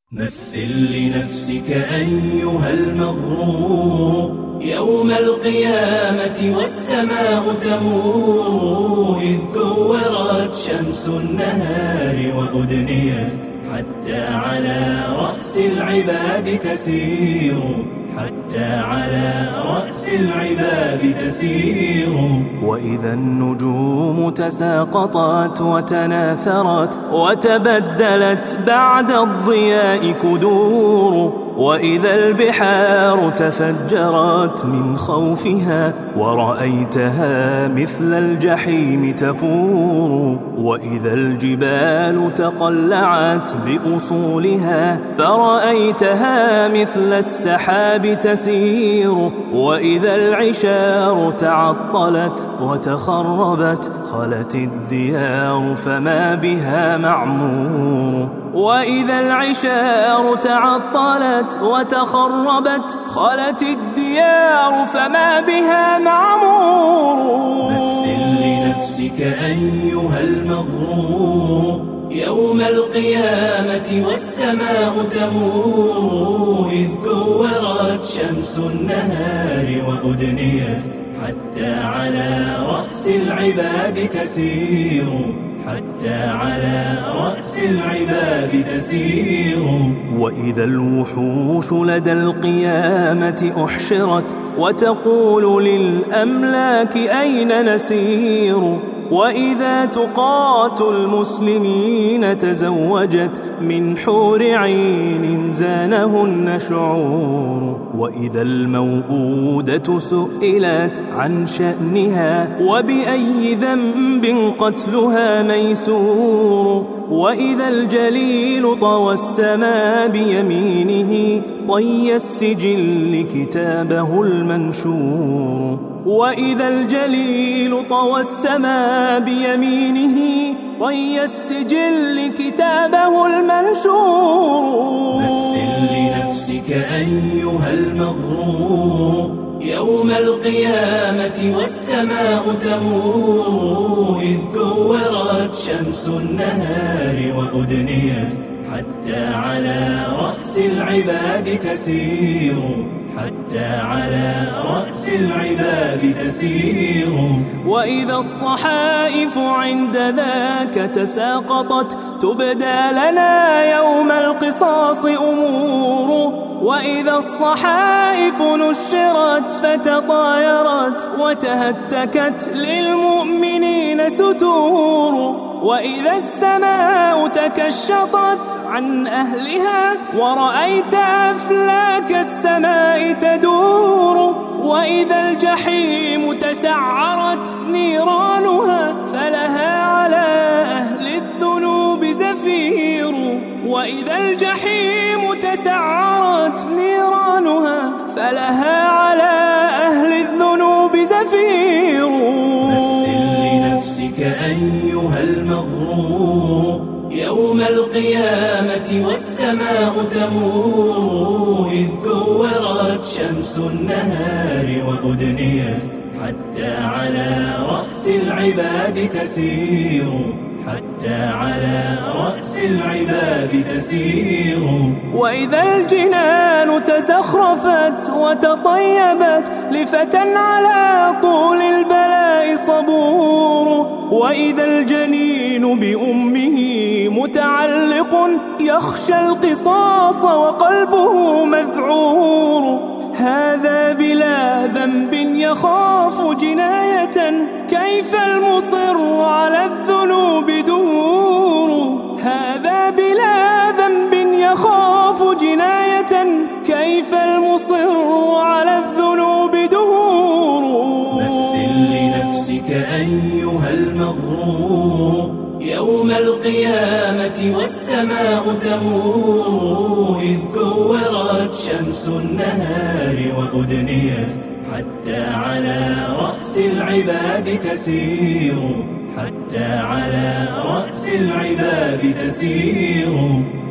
مثل لنفسك أيها المغرور يوم القيامة والسماء تمور، إذ كورت شمس النهار وأدنيت حتى على رأس العباد تسير، حتى على رأس العباد تسير. وإذا النجوم تساقطت وتناثرت وتبدلت بعد الضياء كدور، وإذا البحار تفجرت من خوفها ورأيتها مثل الجحيم تفور، وإذا الجبال تقلعت بأصولها فرأيتها مثل السحاب تسير، وإذا العشار تعطلت وتخربت خلت الديار فما بها معمور، وإذا العشار تعطلت وتخربت خلت الديار فما بها معمور. مثل لنفسك أيها المغرور يوم القيامة والسماء تمور، إذ كورت شمس النهار وأدنيت حتى على رأس العباد تسير، حتى على رأس العباد تسير. وإذا الوحوش لدى القيامة أحشرت وتقول للأملاك أين نسير، وإذا تقات المسلمين تزوجت من حور عين زانهن شعور، وإذا الموءودة سئلت عن شأنها وبأي ذنب قتلها ميسور، وإذا الجليل طوى السما بيمينه طي السجل كتابه المنشور، وإذا الجليل طوى السما بيمينه طي السجل كتابه المنشور. مثل لنفسك أيها المغرور يوم القيامة والسماء تمور، إذ كورت شمس النهار وأدنيت حتى على رأس العباد تسير، حتى على رأس العباد تسير. وإذا الصحائف عند ذاك تساقطت تبدى لنا يوم القصاص أمور، وإذا الصحائف نشرت فتطايرت وتهتكت للمؤمنين ستور، وإذا السماء تكشطت عن أهلها ورأيت أفلاك السماء تدور، وإذا الجحيم تسعرت نيرانها فلها على أهل الذنوب زفير، وإذا الجحيم تسعرت نيرانها فلها على أهل الذنوب زفير. مثل لنفسك أيها المغرور يوم القيامة والسماء تمور، إذ كورت شمس النهار وأدنيت حتى على رأس العباد تسير، حتى على رأس العباد تسير. وإذا الجنان تزخرفت وتطيبت لفتى على طول البلاء صبور، وإذا الجنين بأمه متعلق يخشى القصاص وقلبه مذعور، هذا بلا ذنب يخاف جناية كيف المصر على الذنوب دور، هذا بلا ذنب يخاف جناية كيف المصر على الذنوب دور. مثل لنفسك أيها المغرور يوم القيامة والسماء تمور، إذ كورت شمس النهار وأدنيت حتى على رأس العباد تسير، حتى على رأس العباد تسير.